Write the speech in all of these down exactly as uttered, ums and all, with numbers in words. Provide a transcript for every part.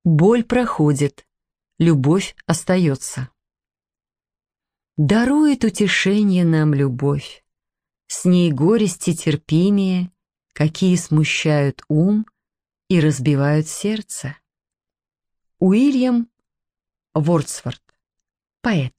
Боль проходит, любовь остается. Дарует утешение нам любовь, с ней горести терпимее, какие смущают ум и разбивают сердце. Уильям Вордсворт, поэт.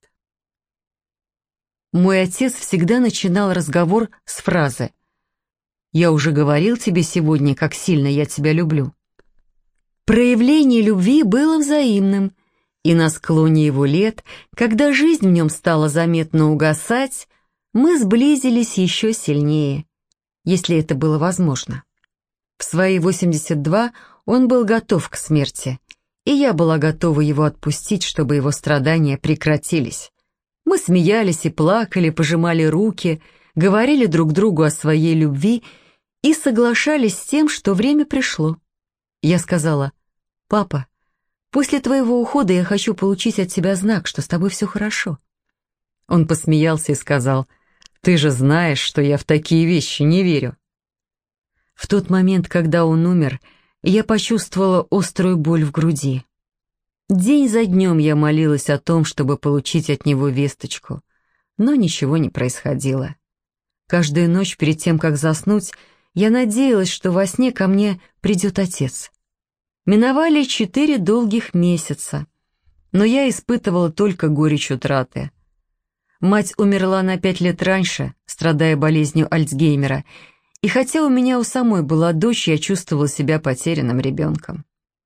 Мой отец всегда начинал разговор с фразы «Я уже говорил тебе сегодня, как сильно я тебя люблю». Проявление любви было взаимным, и на склоне его лет, когда жизнь в нем стала заметно угасать, мы сблизились еще сильнее, если это было возможно. В свои восемьдесят два он был готов к смерти, и я была готова его отпустить, чтобы его страдания прекратились. Мы смеялись и плакали, пожимали руки, говорили друг другу о своей любви и соглашались с тем, что время пришло. Я сказала: «Папа, после твоего ухода я хочу получить от тебя знак, что с тобой все хорошо». Он посмеялся и сказал: «Ты же знаешь, что я в такие вещи не верю». В тот момент, когда он умер, я почувствовала острую боль в груди. День за днем я молилась о том, чтобы получить от него весточку, но ничего не происходило. Каждую ночь перед тем, как заснуть, я надеялась, что во сне ко мне придет отец. Миновали четыре долгих месяца, но я испытывала только горечь утраты. Мать умерла на пять лет раньше, страдая болезнью Альцгеймера, и хотя у меня у самой была дочь, я чувствовала себя потерянным ребенком.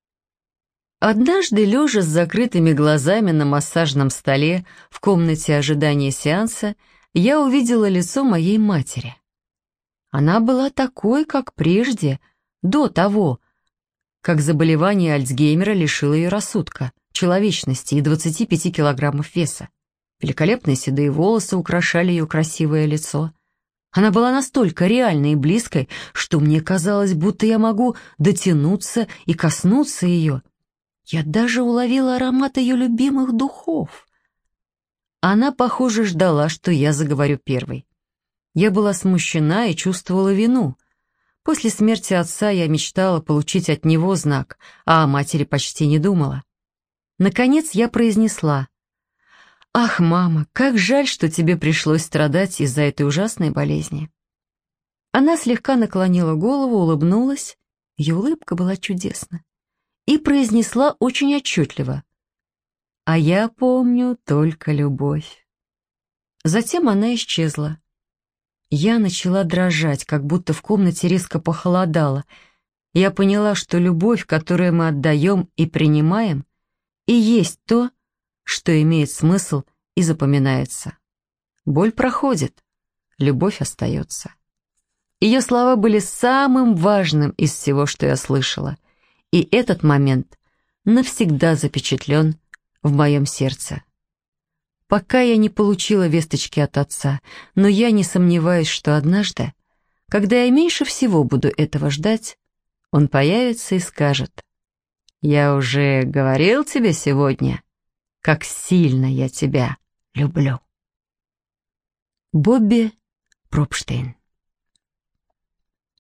Однажды, лежа с закрытыми глазами на массажном столе в комнате ожидания сеанса, я увидела лицо моей матери. Она была такой, как прежде, до того, как заболевание Альцгеймера лишило ее рассудка, человечности и двадцати пяти килограммов веса. Великолепные седые волосы украшали ее красивое лицо. Она была настолько реальной и близкой, что мне казалось, будто я могу дотянуться и коснуться ее. Я даже уловила аромат ее любимых духов. Она, похоже, ждала, что я заговорю первой. Я была смущена и чувствовала вину. После смерти отца я мечтала получить от него знак, а о матери почти не думала. Наконец я произнесла: «Ах, мама, как жаль, что тебе пришлось страдать из-за этой ужасной болезни». Она слегка наклонила голову, улыбнулась, ее улыбка была чудесна, и произнесла очень отчетливо: «А я помню только любовь». Затем она исчезла. Я начала дрожать, как будто в комнате резко похолодало. Я поняла, что любовь, которую мы отдаем и принимаем, и есть то, что имеет смысл и запоминается. Боль проходит, любовь остается. Ее слова были самым важным из всего, что я слышала, и этот момент навсегда запечатлен в моем сердце. Пока я не получила весточки от отца, но я не сомневаюсь, что однажды, когда я меньше всего буду этого ждать, он появится и скажет: «Я уже говорил тебе сегодня, как сильно я тебя люблю». Бобби Пропштейн.